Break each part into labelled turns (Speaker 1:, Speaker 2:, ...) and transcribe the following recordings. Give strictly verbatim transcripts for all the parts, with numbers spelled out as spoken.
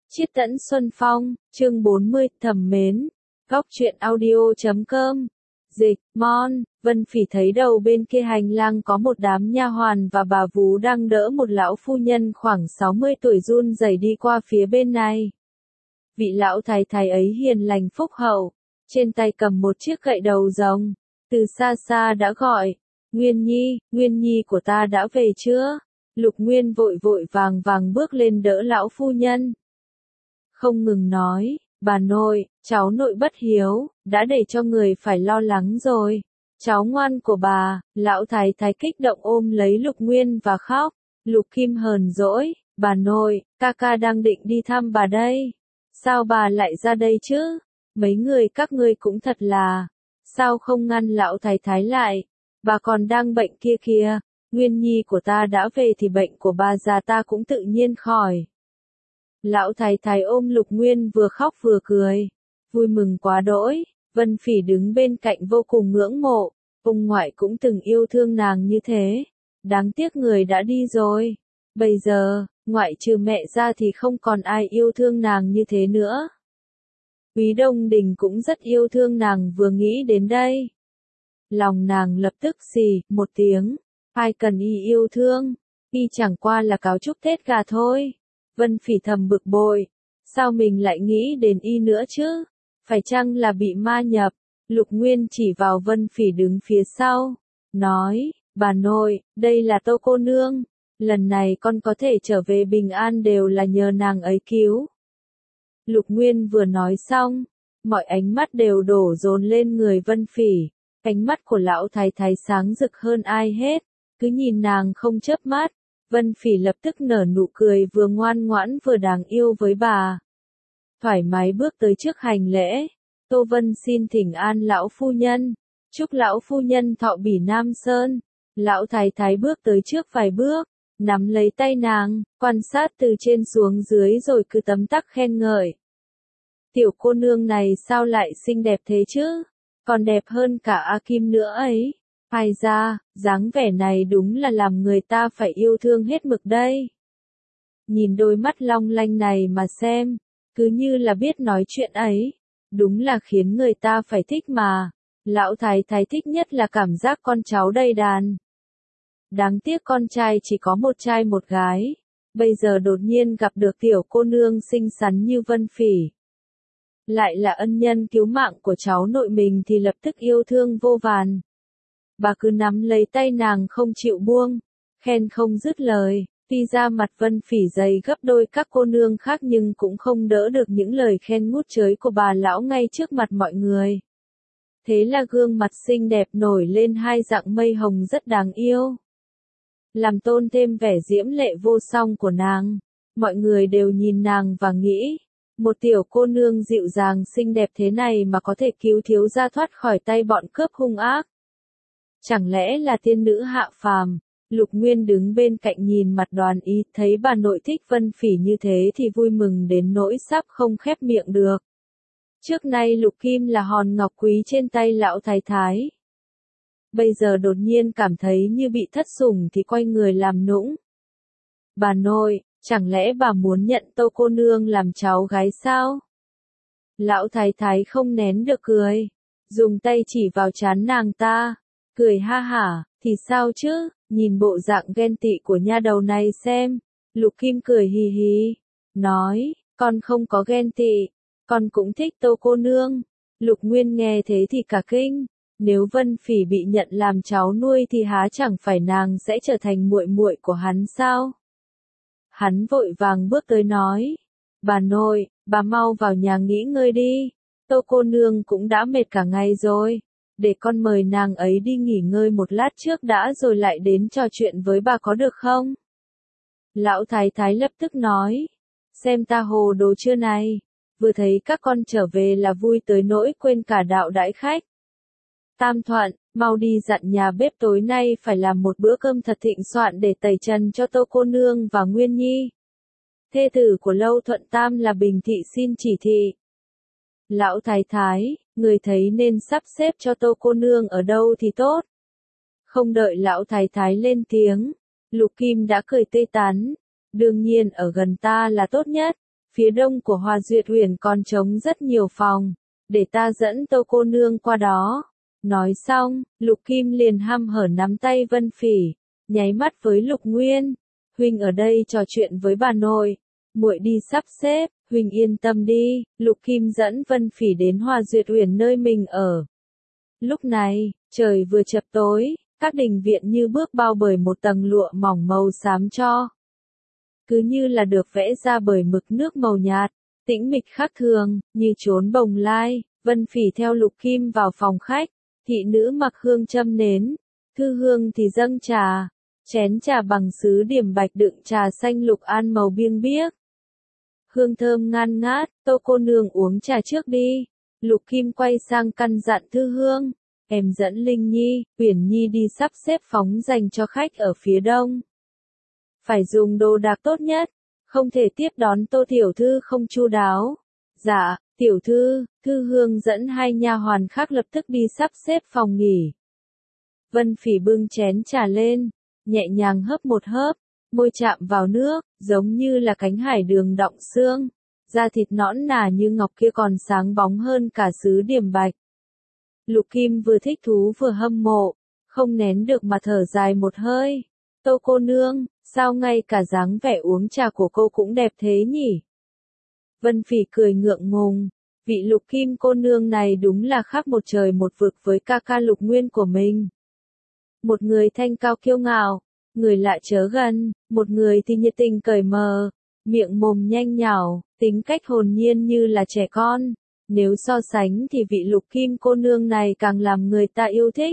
Speaker 1: Chiết Tẫn Xuân Phong, chương bốn mươi, thầm mến. Góc truyện audio chấm com. Dịch, Mon, Vân Phỉ thấy đầu bên kia hành lang có một đám nha hoàn và bà vú đang đỡ một lão phu nhân khoảng sáu mươi tuổi run rẩy đi qua phía bên này. Vị lão thái thái ấy hiền lành phúc hậu, trên tay cầm một chiếc gậy đầu rồng, từ xa xa đã gọi, Nguyên Nhi, Nguyên Nhi của ta đã về chưa? Lục Nguyên vội vội vàng vàng bước lên đỡ lão phu nhân. Không ngừng nói, bà nội, cháu nội bất hiếu, đã để cho người phải lo lắng rồi. Cháu ngoan của bà, lão thái thái kích động ôm lấy Lục Nguyên và khóc. Lục Kim hờn dỗi, bà nội, ca ca đang định đi thăm bà đây. Sao bà lại ra đây chứ? Mấy người các ngươi cũng thật là, sao không ngăn lão thái thái lại? Bà còn đang bệnh kia kìa, Nguyên Nhi của ta đã về thì bệnh của bà già ta cũng tự nhiên khỏi. Lão thái thái ôm Lục Nguyên vừa khóc vừa cười, vui mừng quá đỗi. Vân Phỉ đứng bên cạnh vô cùng ngưỡng mộ, ông ngoại cũng từng yêu thương nàng như thế, đáng tiếc người đã đi rồi. Bây giờ, ngoại trừ mẹ ra thì không còn ai yêu thương nàng như thế nữa. Quý Đông Đình cũng rất yêu thương nàng vừa nghĩ đến đây. Lòng nàng lập tức xì một tiếng, ai cần y yêu thương, y chẳng qua là cáo chúc Tết gà thôi. Vân Phỉ thầm bực bội, sao mình lại nghĩ đến y nữa chứ? Phải chăng là bị ma nhập? Lục Nguyên chỉ vào Vân Phỉ đứng phía sau, nói, bà nội, đây là Tô cô nương, lần này con có thể trở về bình an đều là nhờ nàng ấy cứu. Lục Nguyên vừa nói xong, mọi ánh mắt đều đổ dồn lên người Vân Phỉ, ánh mắt của lão thái thái sáng rực hơn ai hết, cứ nhìn nàng không chớp mắt. Vân Phỉ lập tức nở nụ cười vừa ngoan ngoãn vừa đáng yêu với bà. Thoải mái bước tới trước hành lễ. Tô Vân xin thỉnh an lão phu nhân. Chúc lão phu nhân thọ bỉ Nam Sơn. Lão thái thái bước tới trước vài bước, nắm lấy tay nàng, quan sát từ trên xuống dưới rồi cứ tấm tắc khen ngợi. Tiểu cô nương này sao lại xinh đẹp thế chứ? Còn đẹp hơn cả A Kim nữa ấy. Ai ra, dáng vẻ này đúng là làm người ta phải yêu thương hết mực đây. Nhìn đôi mắt long lanh này mà xem, cứ như là biết nói chuyện ấy, đúng là khiến người ta phải thích mà. Lão thái thái thích nhất là cảm giác con cháu đầy đàn. Đáng tiếc con trai chỉ có một trai một gái, bây giờ đột nhiên gặp được tiểu cô nương xinh xắn như Vân Phỉ. Lại là ân nhân cứu mạng của cháu nội mình thì lập tức yêu thương vô vàn. Bà cứ nắm lấy tay nàng không chịu buông, khen không dứt lời, tuy ra mặt Vân Phỉ dày gấp đôi các cô nương khác nhưng cũng không đỡ được những lời khen ngút trời của bà lão ngay trước mặt mọi người. Thế là gương mặt xinh đẹp nổi lên hai dạng mây hồng rất đáng yêu, làm tôn thêm vẻ diễm lệ vô song của nàng. Mọi người đều nhìn nàng và nghĩ, một tiểu cô nương dịu dàng xinh đẹp thế này mà có thể cứu thiếu gia thoát khỏi tay bọn cướp hung ác. Chẳng lẽ là tiên nữ hạ phàm? Lục Nguyên đứng bên cạnh nhìn mặt Đoàn Ý, thấy bà nội thích Vân Phỉ như thế thì vui mừng đến nỗi sắp không khép miệng được. Trước nay Lục Kim là hòn ngọc quý trên tay lão thái thái. Bây giờ đột nhiên cảm thấy như bị thất sủng thì quay người làm nũng. Bà nội, chẳng lẽ bà muốn nhận Tô cô nương làm cháu gái sao? Lão thái thái không nén được cười, dùng tay chỉ vào trán nàng ta. Cười ha hả, thì sao chứ, nhìn bộ dạng ghen tị của nha đầu này xem. Lục Kim cười hì hì, nói, con không có ghen tị, con cũng thích Tô cô nương. Lục Nguyên nghe thế thì cả kinh, nếu Vân Phỉ bị nhận làm cháu nuôi thì há chẳng phải nàng sẽ trở thành muội muội của hắn sao? Hắn vội vàng bước tới nói, bà nội, bà mau vào nhà nghỉ ngơi đi, Tô cô nương cũng đã mệt cả ngày rồi. Để con mời nàng ấy đi nghỉ ngơi một lát trước đã rồi lại đến trò chuyện với bà có được không? Lão thái thái lập tức nói, xem ta hồ đồ chưa này, vừa thấy các con trở về là vui tới nỗi quên cả đạo đãi khách. Tam Thuận, mau đi dặn nhà bếp tối nay phải làm một bữa cơm thật thịnh soạn để tẩy trần cho Tô cô nương và Nguyên Nhi. Thê tử của Lâu Thuận Tam là Bình thị xin chỉ thị. Lão thái thái, người thấy nên sắp xếp cho Tô cô nương ở đâu thì tốt. Không đợi lão thái thái lên tiếng, Lục Kim đã cười tươi tắn, đương nhiên ở gần ta là tốt nhất. Phía đông của Hòa Duyệt Uyển còn trống rất nhiều phòng, để ta dẫn Tô cô nương qua đó. Nói xong, Lục Kim liền hăm hở nắm tay Vân Phỉ, nháy mắt với Lục Nguyên. Huynh ở đây trò chuyện với bà nội, muội đi sắp xếp, huynh yên tâm đi. Lục Kim dẫn Vân Phỉ đến Hòa Duyệt Uyển nơi mình ở. Lúc này, trời vừa chập tối, các đình viện như bước bao bởi một tầng lụa mỏng màu xám cho. Cứ như là được vẽ ra bởi mực nước màu nhạt, tĩnh mịch khác thường, như chốn bồng lai. Vân Phỉ theo Lục Kim vào phòng khách, thị nữ mặc hương châm nến, Thư Hương thì dâng trà, chén trà bằng sứ điểm bạch đựng trà xanh lục an màu biêng biếc. Hương thơm ngan ngát, Tô cô nương uống trà trước đi. Lục Kim quay sang căn dặn Thư Hương, em dẫn Linh Nhi, Uyển Nhi đi sắp xếp phóng dành cho khách ở phía đông. Phải dùng đồ đạc tốt nhất, không thể tiếp đón Tô tiểu thư không chu đáo. Dạ, tiểu thư. Thư Hương dẫn hai nha hoàn khác lập tức đi sắp xếp phòng nghỉ. Vân Phỉ bưng chén trà lên, nhẹ nhàng hớp một hớp, môi chạm vào nước, giống như là cánh hải đường đọng xương. Da thịt nõn nà như ngọc kia còn sáng bóng hơn cả sứ điểm bạch. Lục Kim vừa thích thú vừa hâm mộ, không nén được mà thở dài một hơi. Tô cô nương, sao ngay cả dáng vẻ uống trà của cô cũng đẹp thế nhỉ? Vân Phỉ cười ngượng ngùng, vị Lục Kim cô nương này đúng là khác một trời một vực với ca ca Lục Nguyên của mình. Một người thanh cao kiêu ngạo, người lạ chớ gần, một người thì nhiệt tình cởi mở, miệng mồm nhanh nhảu, tính cách hồn nhiên như là trẻ con. Nếu so sánh thì vị Lục Kim cô nương này càng làm người ta yêu thích.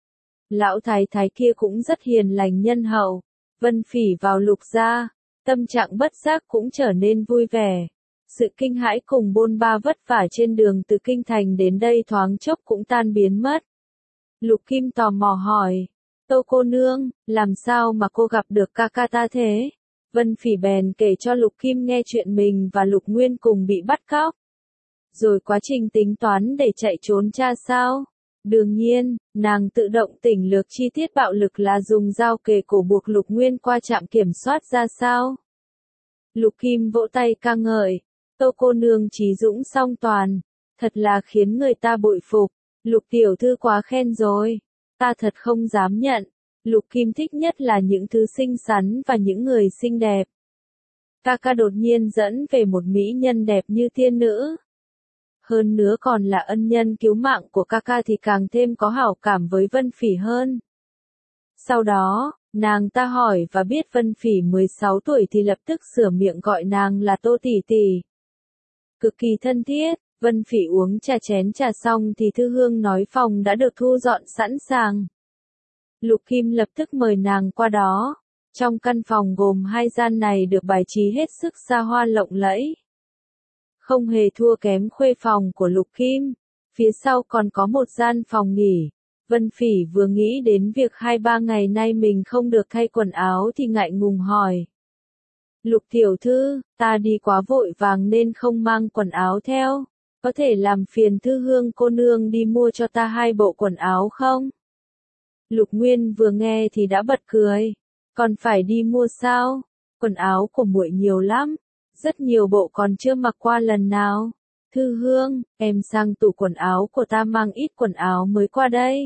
Speaker 1: Lão thái thái kia cũng rất hiền lành nhân hậu. Vân Phỉ vào Lục gia, tâm trạng bất giác cũng trở nên vui vẻ. Sự kinh hãi cùng bôn ba vất vả trên đường từ kinh thành đến đây thoáng chốc cũng tan biến mất. Lục Kim tò mò hỏi, Tô cô nương, làm sao mà cô gặp được ca ca ta thế? Vân Phỉ bèn kể cho Lục Kim nghe chuyện mình và Lục Nguyên cùng bị bắt cóc. Rồi quá trình tính toán để chạy trốn cha sao? Đương nhiên, nàng tự động tỉnh lược chi tiết bạo lực là dùng dao kề cổ buộc Lục Nguyên qua trạm kiểm soát ra sao? Lục Kim vỗ tay ca ngợi, Tô cô nương trí dũng song toàn, thật là khiến người ta bội phục. Lục tiểu thư quá khen rồi, ta thật không dám nhận. Lục Kim thích nhất là những thứ xinh xắn và những người xinh đẹp. Ca ca đột nhiên dẫn về một mỹ nhân đẹp như tiên nữ. Hơn nữa còn là ân nhân cứu mạng của ca ca thì càng thêm có hảo cảm với Vân Phỉ hơn. Sau đó, nàng ta hỏi và biết Vân Phỉ mười sáu tuổi thì lập tức sửa miệng gọi nàng là Tô tỷ tỷ. Cực kỳ thân thiết, Vân Phỉ uống trà chén trà xong thì Thư Hương nói phòng đã được thu dọn sẵn sàng. Lục Kim lập tức mời nàng qua đó. Trong căn phòng gồm hai gian này được bài trí hết sức xa hoa lộng lẫy. Không hề thua kém khuê phòng của Lục Kim. Phía sau còn có một gian phòng nghỉ. Vân Phỉ vừa nghĩ đến việc hai ba ngày nay mình không được thay quần áo thì ngại ngùng hỏi. Lục tiểu thư, ta đi quá vội vàng nên không mang quần áo theo. Có thể làm phiền Thư Hương cô nương đi mua cho ta hai bộ quần áo không? Lục Nguyên vừa nghe thì đã bật cười. Còn phải đi mua sao? Quần áo của muội nhiều lắm. Rất nhiều bộ còn chưa mặc qua lần nào. Thư Hương, em sang tủ quần áo của ta mang ít quần áo mới qua đây.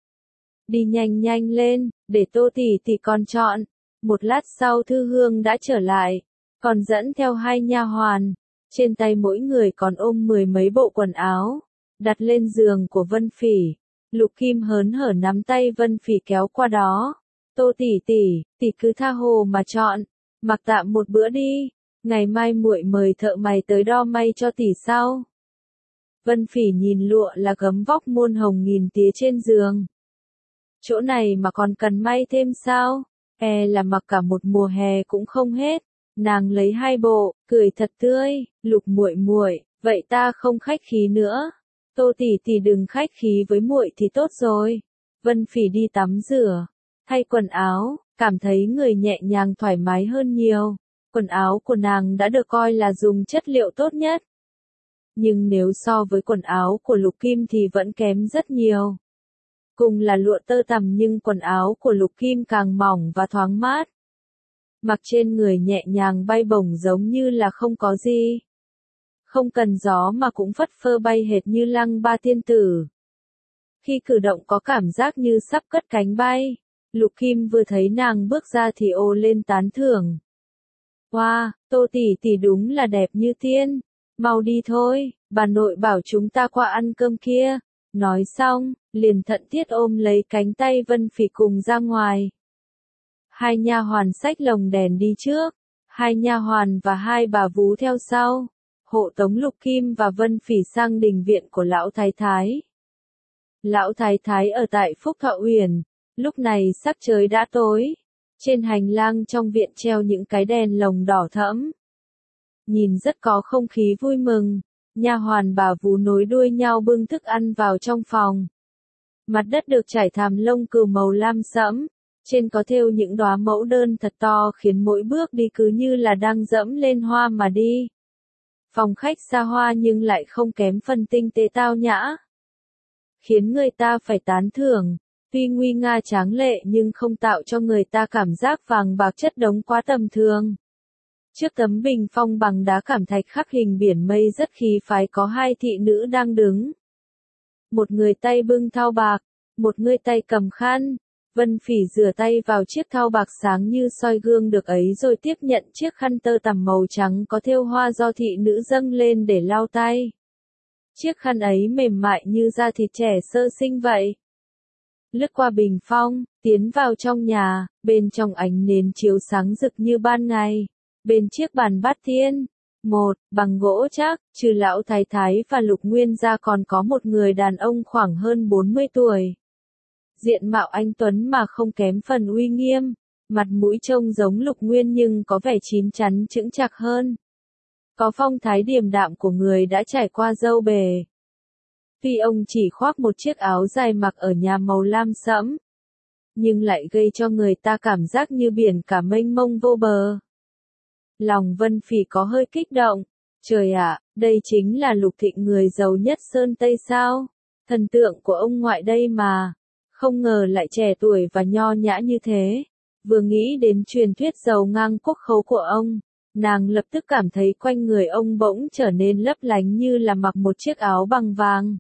Speaker 1: Đi nhanh nhanh lên, để Tô tỷ tỷ còn chọn. Một lát sau Thư Hương đã trở lại, còn dẫn theo hai nha hoàn. Trên tay mỗi người còn ôm mười mấy bộ quần áo, đặt lên giường của Vân Phỉ. Lục Kim hớn hở nắm tay Vân Phỉ kéo qua đó. Tô tỷ tỷ, tỷ cứ tha hồ mà chọn, mặc tạm một bữa đi, ngày mai muội mời thợ may tới đo may cho tỷ sau. Vân Phỉ nhìn lụa là gấm vóc muôn hồng nghìn tía trên giường. Chỗ này mà còn cần may thêm sao? E là mặc cả một mùa hè cũng không hết. Nàng lấy hai bộ, cười thật tươi, Lục muội muội, vậy ta không khách khí nữa. Tô tỷ tỷ đừng khách khí với muội thì tốt rồi. Vân Phỉ đi tắm rửa, thay quần áo, cảm thấy người nhẹ nhàng thoải mái hơn nhiều. Quần áo của nàng đã được coi là dùng chất liệu tốt nhất. Nhưng nếu so với quần áo của Lục Kim thì vẫn kém rất nhiều. Cùng là lụa tơ tằm nhưng quần áo của Lục Kim càng mỏng và thoáng mát. mặc trên người nhẹ nhàng bay bổng giống như là không có gì. Không cần gió mà cũng phất phơ bay hệt như Lăng Ba tiên tử. Khi cử động có cảm giác như sắp cất cánh bay. Lục Kim vừa thấy nàng bước ra thì ồ lên tán thưởng. Wow, Tô tỷ tỷ đúng là đẹp như tiên. Mau đi thôi, bà nội bảo chúng ta qua ăn cơm kia. Nói xong, liền thận thiết ôm lấy cánh tay Vân Phỉ cùng ra ngoài. Hai nha hoàn xách lồng đèn đi trước, hai nha hoàn và hai bà vú theo sau, hộ tống Lục Kim và Vân Phỉ sang đình viện của lão thái thái. Lão thái thái ở tại Phúc Thọ Uyển, lúc này sắc trời đã tối. Trên hành lang trong viện treo những cái đèn lồng đỏ thẫm. Nhìn rất có không khí vui mừng, nha hoàn bà vú nối đuôi nhau bưng thức ăn vào trong phòng. Mặt đất được trải thảm lông cừu màu lam sẫm, trên có thêu những đóa mẫu đơn thật to khiến mỗi bước đi cứ như là đang dẫm lên hoa mà đi. Phòng khách xa hoa nhưng lại không kém phần tinh tế tao nhã, khiến người ta phải tán thưởng. Tuy nguy nga tráng lệ nhưng không tạo cho người ta cảm giác vàng bạc chất đống quá tầm thường. Trước tấm bình phong bằng đá cẩm thạch khắc hình biển mây rất khí phái có hai thị nữ đang đứng. Một người tay bưng thau bạc, một người tay cầm khăn. Vân Phỉ rửa tay vào chiếc thau bạc sáng như soi gương được ấy rồi tiếp nhận chiếc khăn tơ tằm màu trắng có thêu hoa do thị nữ dâng lên để lau tay. Chiếc khăn ấy mềm mại như da thịt trẻ sơ sinh vậy. Lướt qua bình phong, tiến vào trong nhà, bên trong ánh nến chiếu sáng rực như ban ngày. Bên chiếc bàn bát thiên, một, bằng gỗ chắc, trừ lão thái thái và Lục Nguyên ra còn có một người đàn ông khoảng hơn bốn mươi tuổi. Diện mạo anh tuấn mà không kém phần uy nghiêm, mặt mũi trông giống Lục Nguyên nhưng có vẻ chín chắn chững chạc hơn. Có phong thái điềm đạm của người đã trải qua dâu bề. Tuy ông chỉ khoác một chiếc áo dài mặc ở nhà màu lam sẫm, nhưng lại gây cho người ta cảm giác như biển cả mênh mông vô bờ. Lòng Vân Phỉ có hơi kích động. Trời ạ, đây chính là Lục Thịnh người giàu nhất Sơn Tây sao? Thần tượng của ông ngoại đây mà. Không ngờ lại trẻ tuổi và nho nhã như thế. Vừa nghĩ đến truyền thuyết giàu ngang quốc khấu của ông, nàng lập tức cảm thấy quanh người ông bỗng trở nên lấp lánh như là mặc một chiếc áo bằng vàng.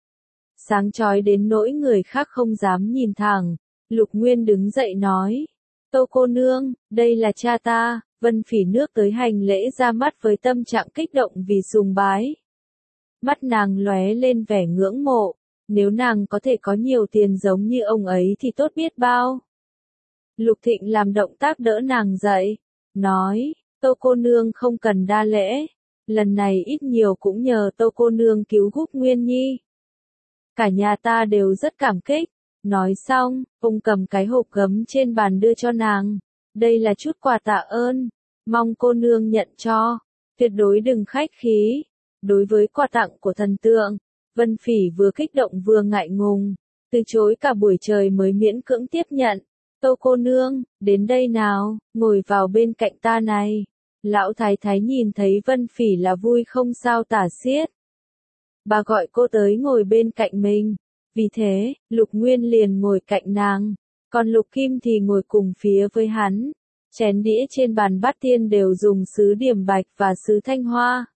Speaker 1: Sáng chói đến nỗi người khác không dám nhìn thẳng. Lục Nguyên đứng dậy nói. Tô cô nương, đây là cha ta. Vân Phỉ nước tới hành lễ ra mắt với tâm trạng kích động vì sùng bái. Mắt nàng lóe lên vẻ ngưỡng mộ. Nếu nàng có thể có nhiều tiền giống như ông ấy thì tốt biết bao. Lục Thịnh làm động tác đỡ nàng dậy. Nói, Tô cô nương không cần đa lễ. Lần này ít nhiều cũng nhờ Tô cô nương cứu giúp Nguyên Nhi. Cả nhà ta đều rất cảm kích. Nói xong, ông cầm cái hộp gấm trên bàn đưa cho nàng. Đây là chút quà tạ ơn. Mong cô nương nhận cho. Tuyệt đối đừng khách khí. Đối với quà tặng của thần tượng, Vân Phỉ vừa kích động vừa ngại ngùng. Từ chối cả buổi trời mới miễn cưỡng tiếp nhận. Tô cô nương, đến đây nào, ngồi vào bên cạnh ta này. Lão thái thái nhìn thấy Vân Phỉ là vui không sao tả xiết. Bà gọi cô tới ngồi bên cạnh mình. Vì thế, Lục Nguyên liền ngồi cạnh nàng. Còn Lục Kim thì ngồi cùng phía với hắn. Chén đĩa trên bàn bát tiên đều dùng sứ điểm bạch và sứ thanh hoa.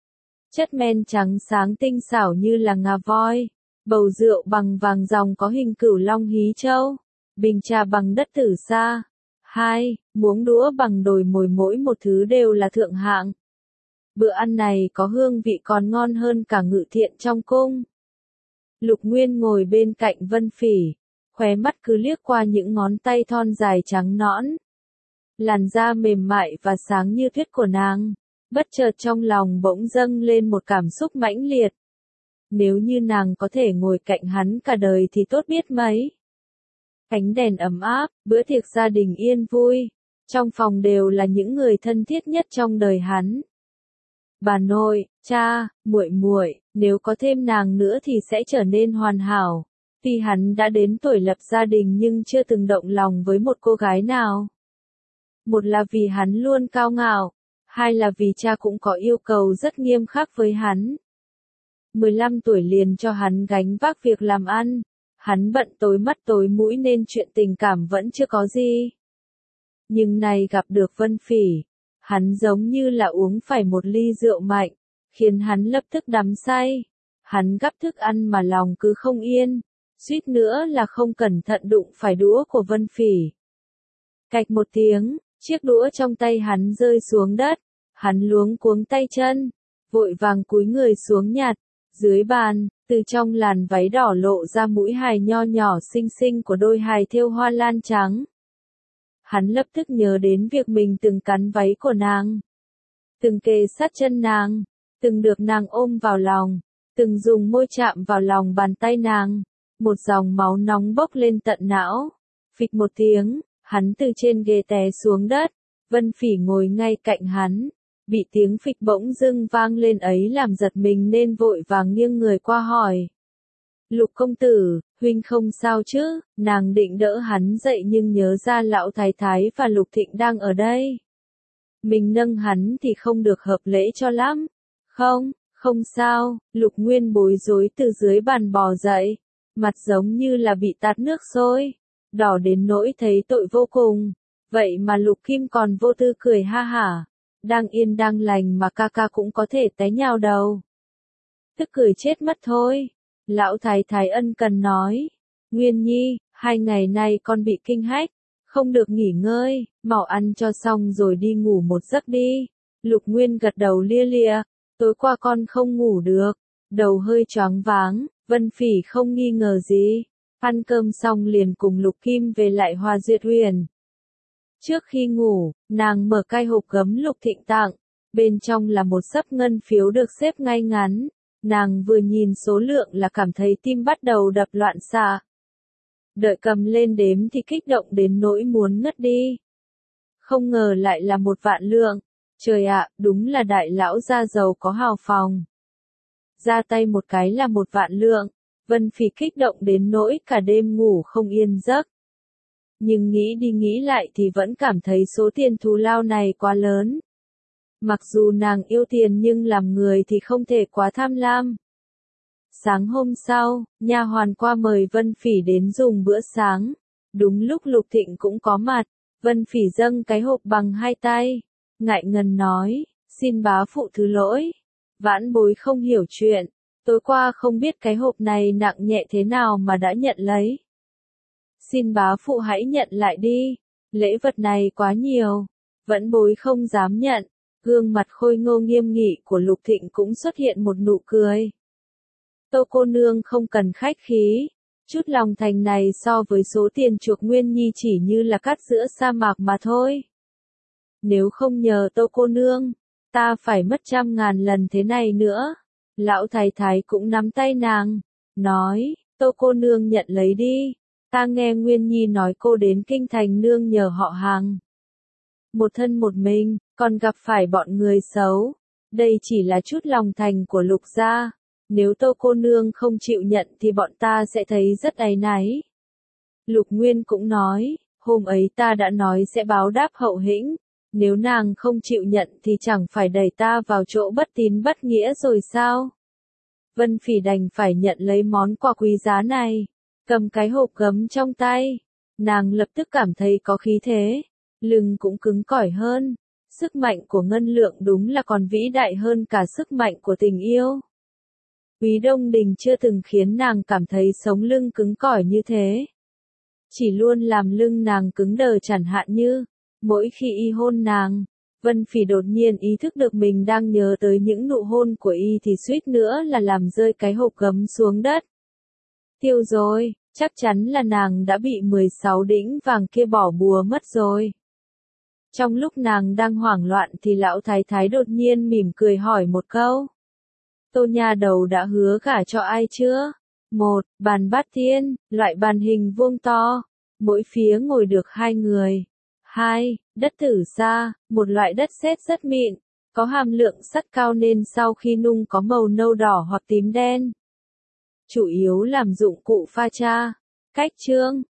Speaker 1: Chất men trắng sáng tinh xảo như là ngà voi. Bầu rượu bằng vàng ròng có hình cửu long hí châu. Bình trà bằng đất tử sa. Hai, muỗng đũa bằng đồi mồi mỗi một thứ đều là thượng hạng. Bữa ăn này có hương vị còn ngon hơn cả ngự thiện trong cung. Lục Nguyên ngồi bên cạnh Vân Phỉ, khóe mắt cứ liếc qua những ngón tay thon dài trắng nõn. Làn da mềm mại và sáng như tuyết của nàng, bất chợt trong lòng bỗng dâng lên một cảm xúc mãnh liệt. Nếu như nàng có thể ngồi cạnh hắn cả đời thì tốt biết mấy. Ánh đèn ấm áp, bữa tiệc gia đình yên vui. Trong phòng đều là những người thân thiết nhất trong đời hắn. Bà nội, cha, muội muội, nếu có thêm nàng nữa thì sẽ trở nên hoàn hảo. Tuy hắn đã đến tuổi lập gia đình nhưng chưa từng động lòng với một cô gái nào. Một là vì hắn luôn cao ngạo, hai là vì cha cũng có yêu cầu rất nghiêm khắc với hắn. mười lăm tuổi liền cho hắn gánh vác việc làm ăn. Hắn bận tối mắt tối mũi nên chuyện tình cảm vẫn chưa có gì. Nhưng này gặp được Vân Phỉ, hắn giống như là uống phải một ly rượu mạnh, khiến hắn lập tức đắm say. Hắn gắp thức ăn mà lòng cứ không yên, suýt nữa là không cẩn thận đụng phải đũa của Vân Phỉ. Cạch một tiếng, chiếc đũa trong tay hắn rơi xuống đất, hắn luống cuống tay chân, vội vàng cúi người xuống nhặt. Dưới bàn, từ trong làn váy đỏ lộ ra mũi hài nho nhỏ xinh xinh của đôi hài thêu hoa lan trắng. Hắn lập tức nhớ đến việc mình từng cắn váy của nàng, từng kề sát chân nàng, từng được nàng ôm vào lòng, từng dùng môi chạm vào lòng bàn tay nàng. Một dòng máu nóng bốc lên tận não. Phịch một tiếng, hắn từ trên ghế té xuống đất. Vân Phỉ ngồi ngay cạnh hắn, bị tiếng phịch bỗng dưng vang lên ấy làm giật mình nên vội vàng nghiêng người qua hỏi. Lục công tử, huynh không sao chứ? Nàng định đỡ hắn dậy nhưng nhớ ra lão thái thái và Lục Thịnh đang ở đây. Mình nâng hắn thì không được hợp lễ cho lắm. Không, không sao. Lục Nguyên bối rối từ dưới bàn bò dậy, mặt giống như là bị tạt nước sôi, đỏ đến nỗi thấy tội vô cùng. Vậy mà Lục Kim còn vô tư cười ha hả. Đang yên đang lành mà ca ca cũng có thể té nhào đầu. Tức cười chết mất thôi. Lão thái thái ân cần nói. Nguyên Nhi, hai ngày nay con bị kinh hách, không được nghỉ ngơi, mau ăn cho xong rồi đi ngủ một giấc đi. Lục Nguyên gật đầu lia lịa. Tối qua con không ngủ được, đầu hơi choáng váng. Vân Phỉ không nghi ngờ gì. Ăn cơm xong liền cùng Lục Kim về lại Hoa Duyệt Huyền. Trước khi ngủ, nàng mở cái hộp gấm Lục Thịnh tặng, bên trong là một xấp ngân phiếu được xếp ngay ngắn. Nàng vừa nhìn số lượng là cảm thấy tim bắt đầu đập loạn xạ. Đợi cầm lên đếm thì kích động đến nỗi muốn ngất đi. Không ngờ lại là một vạn lượng. Trời ạ, đúng là đại lão gia giàu có hào phóng. Ra tay một cái là một vạn lượng. Vân Phỉ kích động đến nỗi cả đêm ngủ không yên giấc. Nhưng nghĩ đi nghĩ lại thì vẫn cảm thấy số tiền thù lao này quá lớn. Mặc dù nàng yêu tiền nhưng làm người thì không thể quá tham lam. Sáng hôm sau, nha hoàn qua mời Vân Phỉ đến dùng bữa sáng. Đúng lúc Lục Thịnh cũng có mặt, Vân Phỉ dâng cái hộp bằng hai tay, ngại ngần nói, xin bá phụ thứ lỗi. Vãn bối không hiểu chuyện, tối qua không biết cái hộp này nặng nhẹ thế nào mà đã nhận lấy. Xin bá phụ hãy nhận lại đi, lễ vật này quá nhiều, vẫn bối không dám nhận. Gương mặt khôi ngô nghiêm nghị của Lục Thịnh cũng xuất hiện một nụ cười. Tô cô nương không cần khách khí, chút lòng thành này so với số tiền chuộc Nguyên Nhi chỉ như là cát giữa sa mạc mà thôi. Nếu không nhờ Tô cô nương, ta phải mất trăm ngàn lần thế này nữa. Lão thái thái cũng nắm tay nàng, nói, Tô cô nương nhận lấy đi, ta nghe Nguyên Nhi nói cô đến kinh thành nương nhờ họ hàng. Một thân một mình, còn gặp phải bọn người xấu. Đây chỉ là chút lòng thành của Lục gia. Nếu Tô cô nương không chịu nhận thì bọn ta sẽ thấy rất áy náy. Lục Nguyên cũng nói, hôm ấy ta đã nói sẽ báo đáp hậu hĩnh. Nếu nàng không chịu nhận thì chẳng phải đẩy ta vào chỗ bất tín bất nghĩa rồi sao? Vân Phỉ đành phải nhận lấy món quà quý giá này. Cầm cái hộp gấm trong tay. Nàng lập tức cảm thấy có khí thế. Lưng cũng cứng cỏi hơn. Sức mạnh của ngân lượng đúng là còn vĩ đại hơn cả sức mạnh của tình yêu. Quý Đông Đình chưa từng khiến nàng cảm thấy sống lưng cứng cỏi như thế. Chỉ luôn làm lưng nàng cứng đờ chẳng hạn như, mỗi khi y hôn nàng, Vân Phỉ đột nhiên ý thức được mình đang nhớ tới những nụ hôn của y thì suýt nữa là làm rơi cái hộp gấm xuống đất. Tiêu rồi, chắc chắn là nàng đã bị mười sáu đĩnh vàng kia bỏ bùa mất rồi. Trong lúc nàng đang hoảng loạn thì lão thái thái đột nhiên mỉm cười hỏi một câu. Tô nha đầu đã hứa gả cho ai chưa? Một, bàn bát thiên, loại bàn hình vuông to, mỗi phía ngồi được hai người. Hai, đất tử sa, một loại đất sét rất mịn, có hàm lượng sắt cao nên sau khi nung có màu nâu đỏ hoặc tím đen. Chủ yếu làm dụng cụ pha trà. Cách chương